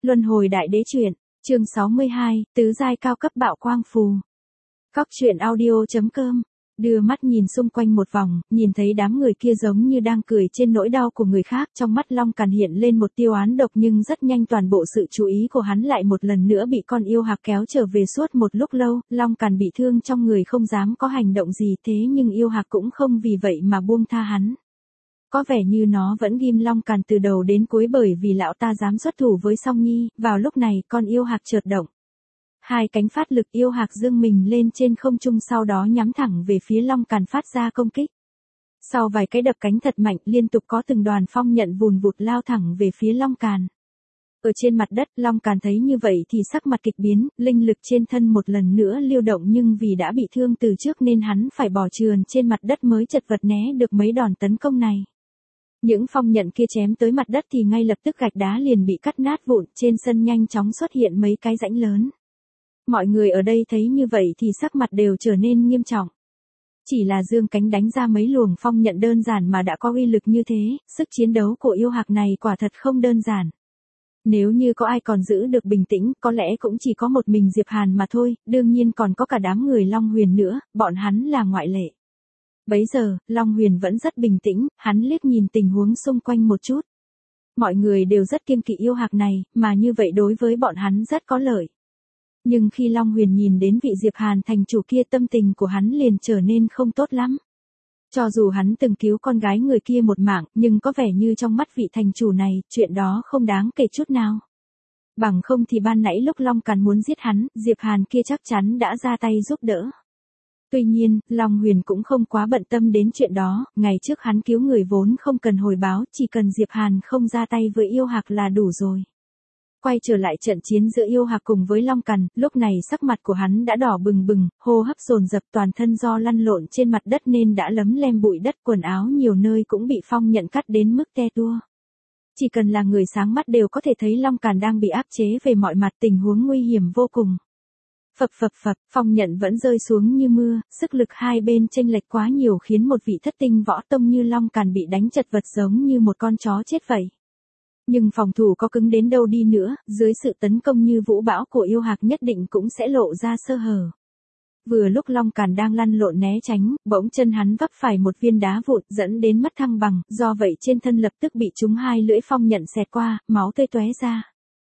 Luân hồi đại đế truyện, chương 62, tứ giai cao cấp bạo quang phù. Góc truyện audio.com. Đưa mắt nhìn xung quanh một vòng, nhìn thấy đám người kia giống như đang cười trên nỗi đau của người khác, trong mắt Long Càn hiện lên một tia oán độc, nhưng rất nhanh toàn bộ sự chú ý của hắn lại một lần nữa bị con yêu hạc kéo trở về. Suốt một lúc lâu, Long Càn bị thương trong người không dám có hành động gì, thế nhưng yêu hạc cũng không vì vậy mà buông tha hắn. Có vẻ như nó vẫn ghim Long Càn từ đầu đến cuối, bởi vì lão ta dám xuất thủ với Song Nhi. Vào lúc này, con yêu hạc chợt động. Hai cánh phát lực, yêu hạc dương mình lên trên không trung, sau đó nhắm thẳng về phía Long Càn phát ra công kích. Sau vài cái đập cánh thật mạnh, liên tục có từng đoàn phong nhận vùn vụt lao thẳng về phía Long Càn. Ở trên mặt đất, Long Càn thấy như vậy thì sắc mặt kịch biến, linh lực trên thân một lần nữa lưu động, nhưng vì đã bị thương từ trước nên hắn phải bò trườn trên mặt đất mới chật vật né được mấy đòn tấn công này. Những phong nhận kia chém tới mặt đất thì ngay lập tức gạch đá liền bị cắt nát vụn, trên sân nhanh chóng xuất hiện mấy cái rãnh lớn. Mọi người ở đây thấy như vậy thì sắc mặt đều trở nên nghiêm trọng. Chỉ là dương cánh đánh ra mấy luồng phong nhận đơn giản mà đã có uy lực như thế, sức chiến đấu của yêu hạc này quả thật không đơn giản. Nếu như có ai còn giữ được bình tĩnh, có lẽ cũng chỉ có một mình Diệp Hàn mà thôi, đương nhiên còn có cả đám người Long Huyền nữa, bọn hắn là ngoại lệ. Bấy giờ, Long Huyền vẫn rất bình tĩnh, hắn liếc nhìn tình huống xung quanh một chút. Mọi người đều rất kiêng kỵ yêu hạc này, mà như vậy đối với bọn hắn rất có lợi. Nhưng khi Long Huyền nhìn đến vị Diệp Hàn thành chủ kia, tâm tình của hắn liền trở nên không tốt lắm. Cho dù hắn từng cứu con gái người kia một mạng, nhưng có vẻ như trong mắt vị thành chủ này, chuyện đó không đáng kể chút nào. Bằng không thì ban nãy lúc Long Càn muốn giết hắn, Diệp Hàn kia chắc chắn đã ra tay giúp đỡ. Tuy nhiên, Long Huyền cũng không quá bận tâm đến chuyện đó, ngày trước hắn cứu người vốn không cần hồi báo, chỉ cần Diệp Hàn không ra tay với yêu hạc là đủ rồi. Quay trở lại trận chiến giữa yêu hạc cùng với Long Càn, lúc này sắc mặt của hắn đã đỏ bừng bừng, hô hấp dồn dập, toàn thân do lăn lộn trên mặt đất nên đã lấm lem bụi đất, quần áo nhiều nơi cũng bị phong nhận cắt đến mức te tua. Chỉ cần là người sáng mắt đều có thể thấy Long Càn đang bị áp chế về mọi mặt, tình huống nguy hiểm vô cùng. Phập phập phập, phong nhận vẫn rơi xuống như mưa, sức lực hai bên chênh lệch quá nhiều khiến một vị thất tinh võ tông như Long Càn bị đánh chật vật giống như một con chó chết vậy. Nhưng phòng thủ có cứng đến đâu đi nữa, dưới sự tấn công như vũ bão của yêu hạc nhất định cũng sẽ lộ ra sơ hở. Vừa lúc Long Càn đang lăn lộn né tránh, bỗng chân hắn vấp phải một viên đá vụn dẫn đến mất thăng bằng, do vậy trên thân lập tức bị trúng hai lưỡi phong nhận xẹt qua, máu tươi tóe ra.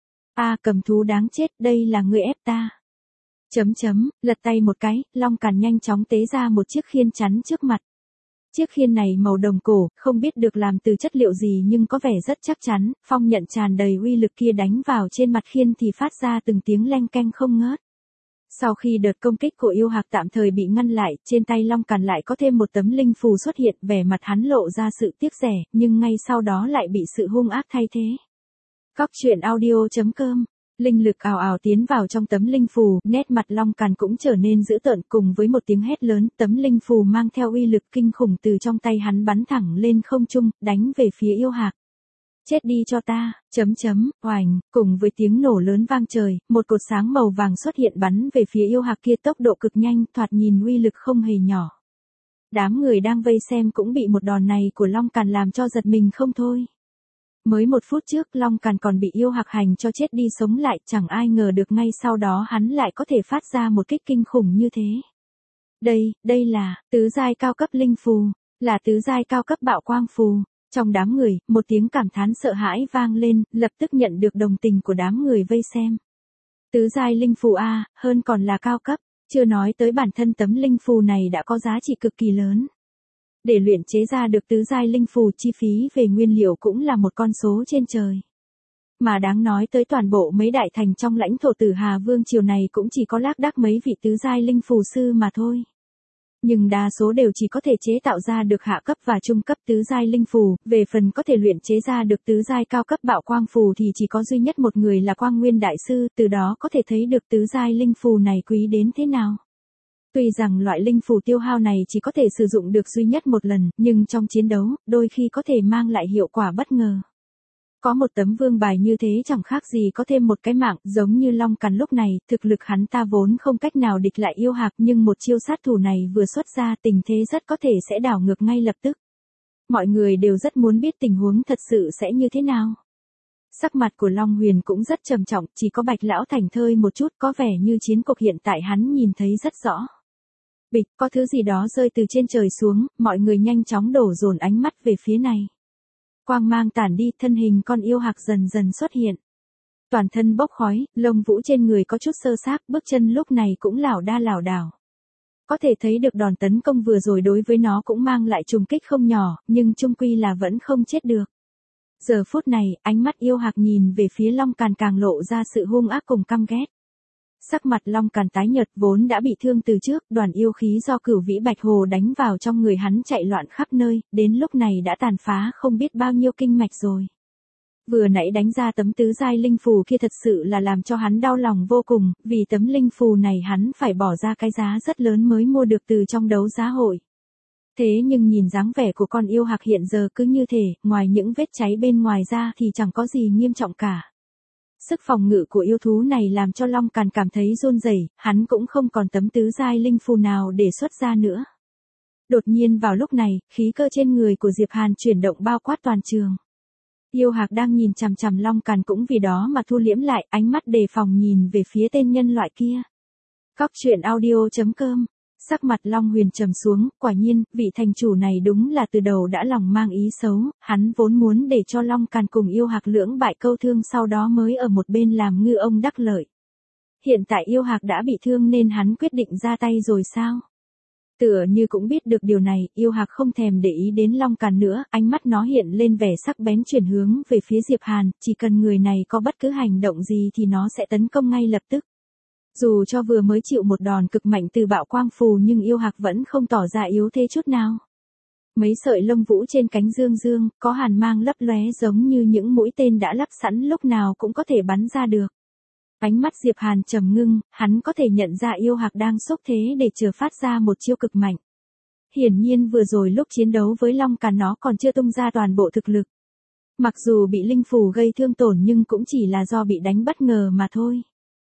Cầm thú đáng chết, đây là ngươi ép ta. Lật tay một cái, Long Càn nhanh chóng tế ra một chiếc khiên chắn trước mặt. Chiếc khiên này màu đồng cổ, không biết được làm từ chất liệu gì nhưng có vẻ rất chắc chắn, phong nhận tràn đầy uy lực kia đánh vào trên mặt khiên thì phát ra từng tiếng leng keng không ngớt. Sau khi đợt công kích của yêu hạc tạm thời bị ngăn lại, trên tay Long Càn lại có thêm một tấm linh phù xuất hiện, vẻ mặt hắn lộ ra sự tiếc rẻ, nhưng ngay sau đó lại bị sự hung ác thay thế. Góc truyện audio.com. Linh lực ào ào tiến vào trong tấm linh phù, nét mặt Long Càn cũng trở nên dữ tợn, cùng với một tiếng hét lớn, tấm linh phù mang theo uy lực kinh khủng từ trong tay hắn bắn thẳng lên không trung, đánh về phía yêu hạc. Chết đi cho ta, oành, cùng với tiếng nổ lớn vang trời, một cột sáng màu vàng xuất hiện bắn về phía yêu hạc kia, tốc độ cực nhanh, thoạt nhìn uy lực không hề nhỏ. Đám người đang vây xem cũng bị một đòn này của Long Càn làm cho giật mình không thôi. Mới một phút trước Long Càn còn bị yêu hạc hành cho chết đi sống lại, chẳng ai ngờ được ngay sau đó hắn lại có thể phát ra một kích kinh khủng như thế. Đây là tứ giai cao cấp linh phù, là tứ giai cao cấp bạo quang phù. Trong đám người, một tiếng cảm thán sợ hãi vang lên, lập tức nhận được đồng tình của đám người vây xem. Tứ giai linh phù hơn còn là cao cấp, chưa nói tới bản thân tấm linh phù này đã có giá trị cực kỳ lớn. Để luyện chế ra được tứ giai linh phù, chi phí về nguyên liệu cũng là một con số trên trời. Mà đáng nói tới, toàn bộ mấy đại thành trong lãnh thổ Tử Hà Vương triều này cũng chỉ có lác đác mấy vị tứ giai linh phù sư mà thôi. Nhưng đa số đều chỉ có thể chế tạo ra được hạ cấp và trung cấp tứ giai linh phù, về phần có thể luyện chế ra được tứ giai cao cấp bạo quang phù thì chỉ có duy nhất một người là Quang Nguyên đại sư, từ đó có thể thấy được tứ giai linh phù này quý đến thế nào. Tuy rằng loại linh phù tiêu hao này chỉ có thể sử dụng được duy nhất một lần, nhưng trong chiến đấu, đôi khi có thể mang lại hiệu quả bất ngờ. Có một tấm vương bài như thế chẳng khác gì có thêm một cái mạng, giống như Long Càn lúc này, thực lực hắn ta vốn không cách nào địch lại yêu hạc, nhưng một chiêu sát thủ này vừa xuất ra, tình thế rất có thể sẽ đảo ngược ngay lập tức. Mọi người đều rất muốn biết tình huống thật sự sẽ như thế nào. Sắc mặt của Long Huyền cũng rất trầm trọng, chỉ có Bạch lão thảnh thơi một chút, có vẻ như chiến cục hiện tại hắn nhìn thấy rất rõ. Bịch, có thứ gì đó rơi từ trên trời xuống, mọi người nhanh chóng đổ dồn ánh mắt về phía này. Quang mang tản đi, thân hình con yêu hạc dần dần xuất hiện. Toàn thân bốc khói, lông vũ trên người có chút sơ xác, bước chân lúc này cũng lảo đa lảo đảo. Có thể thấy được đòn tấn công vừa rồi đối với nó cũng mang lại trùng kích không nhỏ, nhưng chung quy là vẫn không chết được. Giờ phút này, ánh mắt yêu hạc nhìn về phía Long Càn càng lộ ra sự hung ác cùng căm ghét. Sắc mặt Long Càn tái nhợt, vốn đã bị thương từ trước, đoàn yêu khí do Cửu Vĩ Bạch Hồ đánh vào trong người hắn chạy loạn khắp nơi, đến lúc này đã tàn phá không biết bao nhiêu kinh mạch rồi. Vừa nãy đánh ra tấm tứ giai linh phù kia thật sự là làm cho hắn đau lòng vô cùng, vì tấm linh phù này hắn phải bỏ ra cái giá rất lớn mới mua được từ trong đấu giá hội. Thế nhưng nhìn dáng vẻ của con yêu hạc hiện giờ cứ như thể, ngoài những vết cháy bên ngoài ra thì chẳng có gì nghiêm trọng cả. Sức phòng ngự của yêu thú này làm cho Long Càn cảm thấy run rẩy, hắn cũng không còn tấm tứ giai linh phù nào để xuất ra nữa. Đột nhiên vào lúc này, khí cơ trên người của Diệp Hàn chuyển động bao quát toàn trường. Yêu hạc đang nhìn chằm chằm Long Càn cũng vì đó mà thu liễm lại, ánh mắt đề phòng nhìn về phía tên nhân loại kia. Cóc truyện audio.com. Sắc mặt Long Huyền trầm xuống, quả nhiên, vị thành chủ này đúng là từ đầu đã lòng mang ý xấu, hắn vốn muốn để cho Long Càn cùng yêu hạc lưỡng bại câu thương sau đó mới ở một bên làm ngư ông đắc lợi. Hiện tại yêu hạc đã bị thương nên hắn quyết định ra tay rồi sao? Tựa như cũng biết được điều này, yêu hạc không thèm để ý đến Long Càn nữa, ánh mắt nó hiện lên vẻ sắc bén chuyển hướng về phía Diệp Hàn, chỉ cần người này có bất cứ hành động gì thì nó sẽ tấn công ngay lập tức. Dù cho vừa mới chịu một đòn cực mạnh từ bạo quang phù nhưng yêu hạc vẫn không tỏ ra yếu thế chút nào. Mấy sợi lông vũ trên cánh dương dương, có hàn mang lấp lóe giống như những mũi tên đã lắp sẵn lúc nào cũng có thể bắn ra được. Ánh mắt Diệp Hàn trầm ngưng, hắn có thể nhận ra yêu hạc đang xúc thế để chờ phát ra một chiêu cực mạnh. Hiển nhiên vừa rồi lúc chiến đấu với Long Càn nó còn chưa tung ra toàn bộ thực lực. Mặc dù bị linh phù gây thương tổn nhưng cũng chỉ là do bị đánh bất ngờ mà thôi.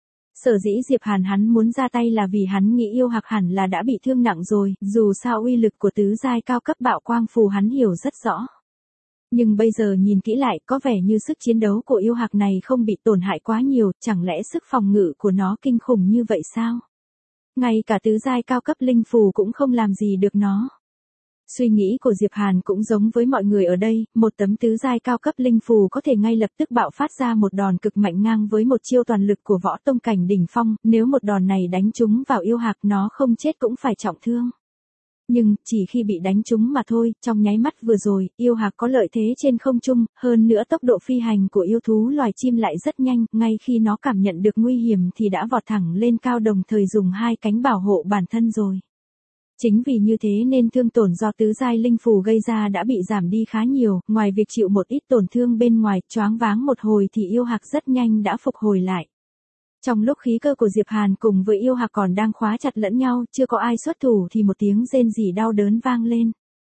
Sở dĩ Diệp Hàn hắn muốn ra tay là vì hắn nghĩ yêu hạc hẳn là đã bị thương nặng rồi, dù sao uy lực của tứ giai cao cấp bạo quang phù hắn hiểu rất rõ. Nhưng bây giờ nhìn kỹ lại có vẻ như sức chiến đấu của yêu hạc này không bị tổn hại quá nhiều, chẳng lẽ sức phòng ngự của nó kinh khủng như vậy sao? Ngay cả tứ giai cao cấp linh phù cũng không làm gì được nó. Suy nghĩ của Diệp Hàn cũng giống với mọi người ở đây, một tấm tứ giai cao cấp linh phù có thể ngay lập tức bạo phát ra một đòn cực mạnh ngang với một chiêu toàn lực của võ tông cảnh đỉnh phong, nếu một đòn này đánh trúng vào yêu hạc nó không chết cũng phải trọng thương. Nhưng, chỉ khi bị đánh trúng mà thôi, trong nháy mắt vừa rồi, yêu hạc có lợi thế trên không trung, hơn nữa tốc độ phi hành của yêu thú loài chim lại rất nhanh, ngay khi nó cảm nhận được nguy hiểm thì đã vọt thẳng lên cao đồng thời dùng hai cánh bảo hộ bản thân rồi. Chính vì như thế nên thương tổn do tứ giai linh phù gây ra đã bị giảm đi khá nhiều, ngoài việc chịu một ít tổn thương bên ngoài, choáng váng một hồi thì yêu hạc rất nhanh đã phục hồi lại. Trong lúc khí cơ của Diệp Hàn cùng với yêu hạc còn đang khóa chặt lẫn nhau, chưa có ai xuất thủ thì một tiếng rên rỉ đau đớn vang lên.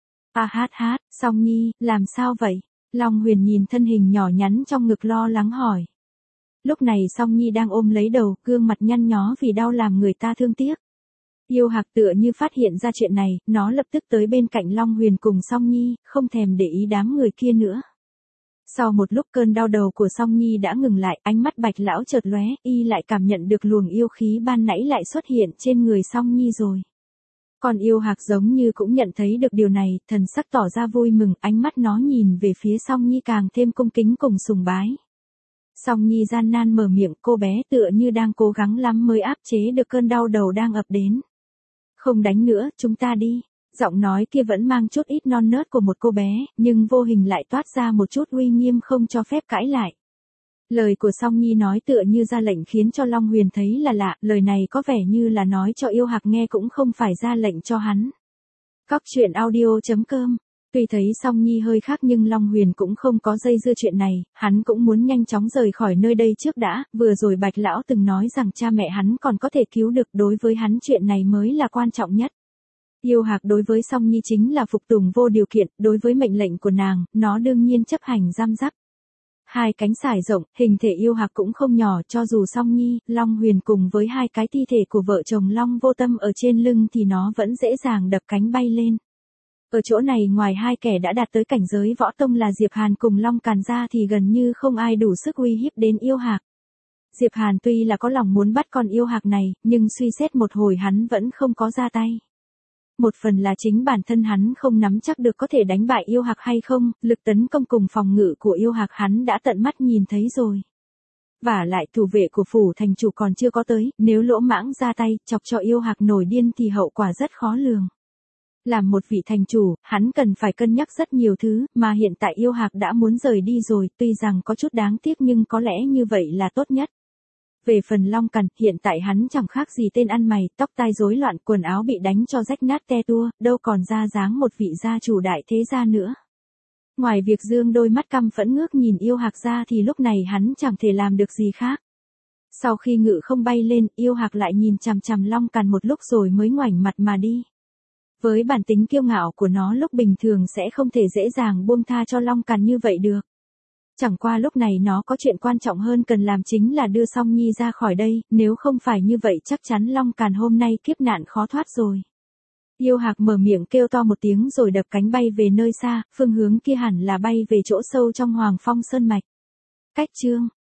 A hát hát, Song Nhi, làm sao vậy? Long Huyền nhìn thân hình nhỏ nhắn trong ngực lo lắng hỏi. Lúc này Song Nhi đang ôm lấy đầu, gương mặt nhăn nhó vì đau làm người ta thương tiếc. Yêu hạc tựa như phát hiện ra chuyện này, nó lập tức tới bên cạnh Long Huyền cùng Song Nhi, không thèm để ý đám người kia nữa. Sau một lúc cơn đau đầu của Song Nhi đã ngừng lại, ánh mắt Bạch lão chợt lóe, y lại cảm nhận được luồng yêu khí ban nãy lại xuất hiện trên người Song Nhi rồi. Còn yêu hạc giống như cũng nhận thấy được điều này, thần sắc tỏ ra vui mừng, ánh mắt nó nhìn về phía Song Nhi càng thêm cung kính cùng sùng bái. Song Nhi gian nan mở miệng, cô bé tựa như đang cố gắng lắm mới áp chế được cơn đau đầu đang ập đến. Không đánh nữa, chúng ta đi. Giọng nói kia vẫn mang chút ít non nớt của một cô bé, nhưng vô hình lại toát ra một chút uy nghiêm không cho phép cãi lại. Lời của Song Nhi nói tựa như ra lệnh khiến cho Long Huyền thấy là lạ, lời này có vẻ như là nói cho yêu hạc nghe cũng không phải ra lệnh cho hắn. Cóc truyện audio.com. Tuy thấy Song Nhi hơi khác nhưng Long Huyền cũng không có dây dưa chuyện này, hắn cũng muốn nhanh chóng rời khỏi nơi đây trước đã, vừa rồi Bạch lão từng nói rằng cha mẹ hắn còn có thể cứu được, đối với hắn chuyện này mới là quan trọng nhất. Yêu hạc đối với Song Nhi chính là phục tùng vô điều kiện, đối với mệnh lệnh của nàng, nó đương nhiên chấp hành răm rắp. Hai cánh sải rộng, hình thể yêu hạc cũng không nhỏ, cho dù Song Nhi, Long Huyền cùng với hai cái thi thể của vợ chồng Long Vô Tâm ở trên lưng thì nó vẫn dễ dàng đập cánh bay lên. Ở chỗ này ngoài hai kẻ đã đạt tới cảnh giới võ tông là Diệp Hàn cùng Long Càn ra thì gần như không ai đủ sức uy hiếp đến yêu hạc. Diệp Hàn tuy là có lòng muốn bắt con yêu hạc này, nhưng suy xét một hồi hắn vẫn không có ra tay. Một phần là chính bản thân hắn không nắm chắc được có thể đánh bại yêu hạc hay không, lực tấn công cùng phòng ngự của yêu hạc hắn đã tận mắt nhìn thấy rồi. Vả lại thủ vệ của phủ thành chủ còn chưa có tới, nếu lỗ mãng ra tay, chọc cho yêu hạc nổi điên thì hậu quả rất khó lường. Làm một vị thành chủ, hắn cần phải cân nhắc rất nhiều thứ, mà hiện tại yêu hạc đã muốn rời đi rồi, tuy rằng có chút đáng tiếc nhưng có lẽ như vậy là tốt nhất. Về phần Long Càn, hiện tại hắn chẳng khác gì tên ăn mày, tóc tai rối loạn, quần áo bị đánh cho rách nát te tua, đâu còn ra dáng một vị gia chủ đại thế gia nữa. Ngoài việc dương đôi mắt căm phẫn ngước nhìn yêu hạc ra thì lúc này hắn chẳng thể làm được gì khác. Sau khi ngự không bay lên, yêu hạc lại nhìn chằm chằm Long Càn một lúc rồi mới ngoảnh mặt mà đi. Với bản tính kiêu ngạo của nó lúc bình thường sẽ không thể dễ dàng buông tha cho Long Càn như vậy được. Chẳng qua lúc này nó có chuyện quan trọng hơn cần làm chính là đưa Song Nhi ra khỏi đây, nếu không phải như vậy chắc chắn Long Càn hôm nay kiếp nạn khó thoát rồi. Yêu hạc mở miệng kêu to một tiếng rồi đập cánh bay về nơi xa, phương hướng kia hẳn là bay về chỗ sâu trong Hoàng Phong Sơn Mạch. Cách chương